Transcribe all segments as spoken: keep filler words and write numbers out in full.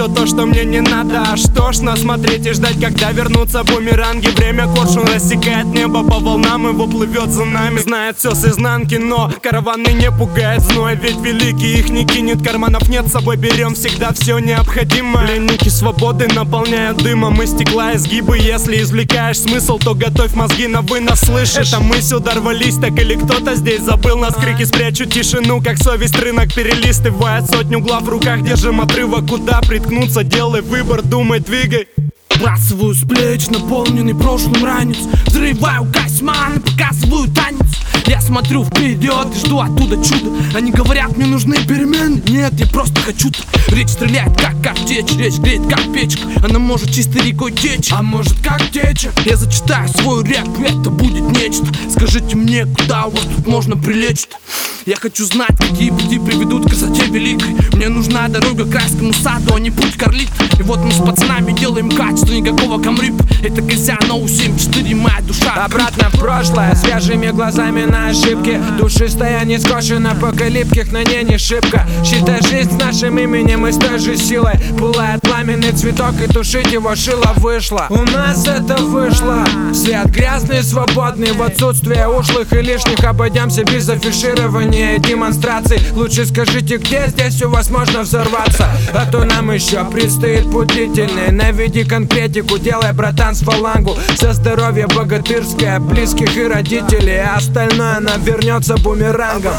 все то, что мне не надо. А что ж, насмотреть и ждать, когда вернутся бумеранги. Время коршун рассекает небо по волнам, его плывет за нами. Знает все с изнанки, но караваны не пугает зной. Ведь великий их не кинет, карманов нет, с собой берем всегда все необходимое. Пленники свободы наполняют дымом и стекла изгибы. Если извлекаешь смысл, то готовь мозги на вынос, слышишь? Это мы сюда рвались, так или кто-то здесь забыл нас? Крики спрячу тишину, как совесть рынок перелистывает. Сотню глав в руках, держим отрывок. Куда приткнуться, делай выбор, думай, двигай. Сбрасываю с плеч наполненный прошлым ранец. Взрываю косман и показываю танец. Я смотрю вперед и жду оттуда чуда. Они говорят, мне нужны перемены. Нет, я просто хочу-то. Речь стреляет как картечь, речь греет как печка. Она может чистой рекой течь, а может как течь. Я зачитаю свой рэп, это будет нечто. Скажите мне, куда у вас тут можно прилечь-то? Я хочу знать, какие пути приведут к красоте великой. Мне нужна дорога к райскому саду, а не путь карлит. И вот мы с пацанами делаем качество, никакого камрип. Это Казиано семь четыре, моя душа. Обратно в прошлое, свежими глазами на ошибки. Душистая не скошена, пока липких на ней не шибко. Считай жизнь с нашим именем и с той же силой. Пылает пламенный цветок, и тушить его шило вышло. У нас это вышло. Свет грязный, свободный, в отсутствие ушлых и лишних. Обойдемся без афиширования и демонстраций. Лучше скажите, где здесь у вас можно взорваться. А то нам еще предстоит путь длительный. Наведи конкретику, делай, братан, с фалангу. За здоровье богатырское, близких и родителей. А остальное нам вернется бумерангом.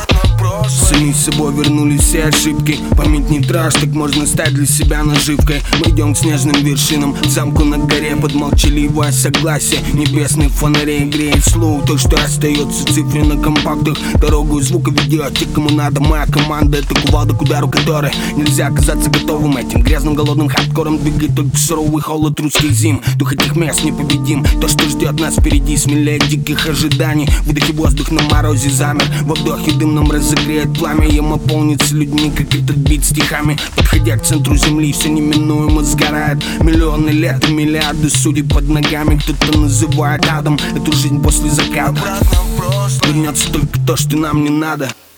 Сами с собой вернули все ошибки. Память не трожь, так можно стать для себя наживкой. Мы идем к снежным вершинам, к замку на горе. Под молчаливое согласие небесных фонарей греет слух. То, что остается цифры на компактах. Дорогу и звука ведет те, кому надо. Моя команда — это кувалда к удару которой нельзя оказаться готовым этим грязным голодным хардкором. Двигает только суровый холод русских зим. Дух этих мест непобедим. То, что ждет нас впереди, смелее диких ожиданий. Выдохи воздух на морозе замер. Во вдохе дымном разогреет пламя. Ем наполнится людьми, как этот бит стихами. Подходя к центру земли, все неминуемо сгорает. Миллионы лет и миллиарды судей под ногами. Кто-то называет адом эту жизнь после заката. Вернется только то, что нам не надо.